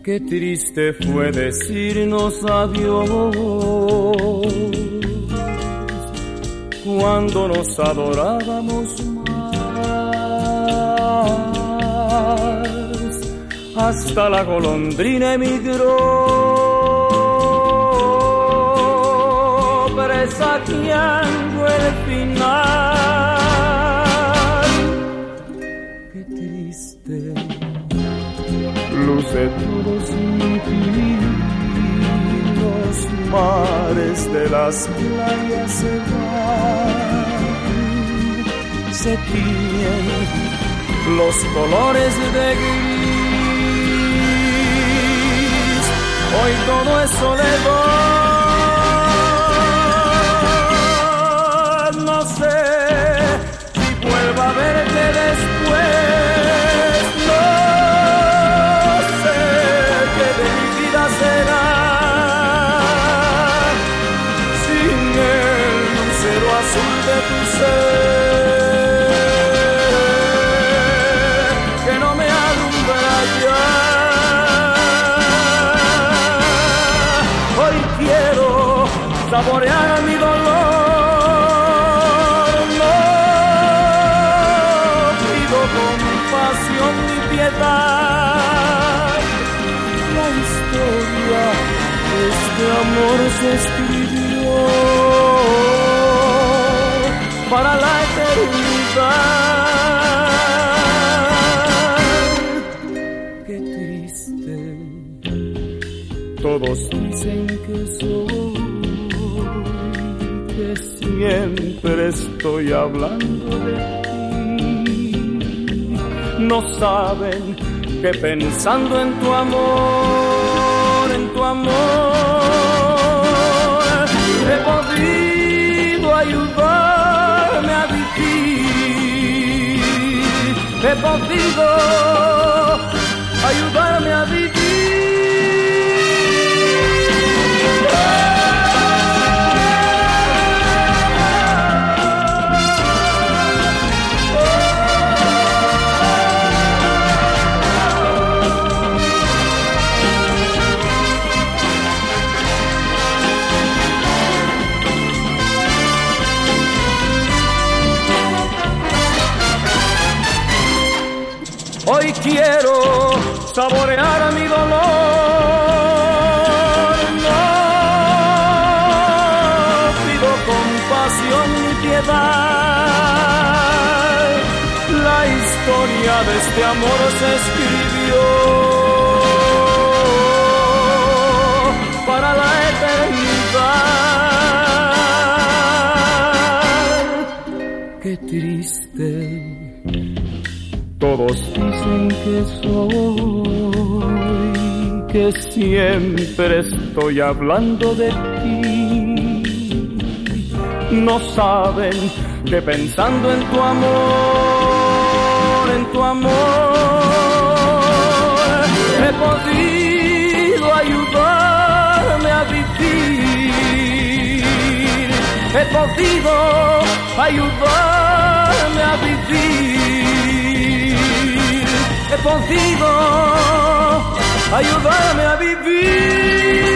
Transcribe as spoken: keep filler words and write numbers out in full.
Qué triste fue decirnos adiós cuando nos adorábamos más. Hasta la golondrina emigró, presagiando el final. Qué triste luce todo sin ti, los mares de las playas se van, se tiñen los colores de gris, hoy todo es soledad, no sé si vuelva a verte después, no. Será sin el lucero azul de tu ser que no me alumbra ya. Hoy quiero saborear mi dolor, no pido compasión ni piedad. La historia de este amor se escribió para la eternidad. Qué triste, todos dicen que soy, que siempre estoy hablando de ti. No saben que pensando en tu amor, en tu amor, he podido ayudarme a vivir, he podido ayudarme a vivir. Hoy quiero saborear mi dolor, no pido compasión ni piedad. La historia de este amor se escribió para la eternidad. Qué triste, todos dicen que soy, que siempre estoy hablando de ti. No saben que pensando en tu amor, en tu amor, he podido ayudarme a vivir, he podido ayudarme a vivir, he podido ayudarme a vivir.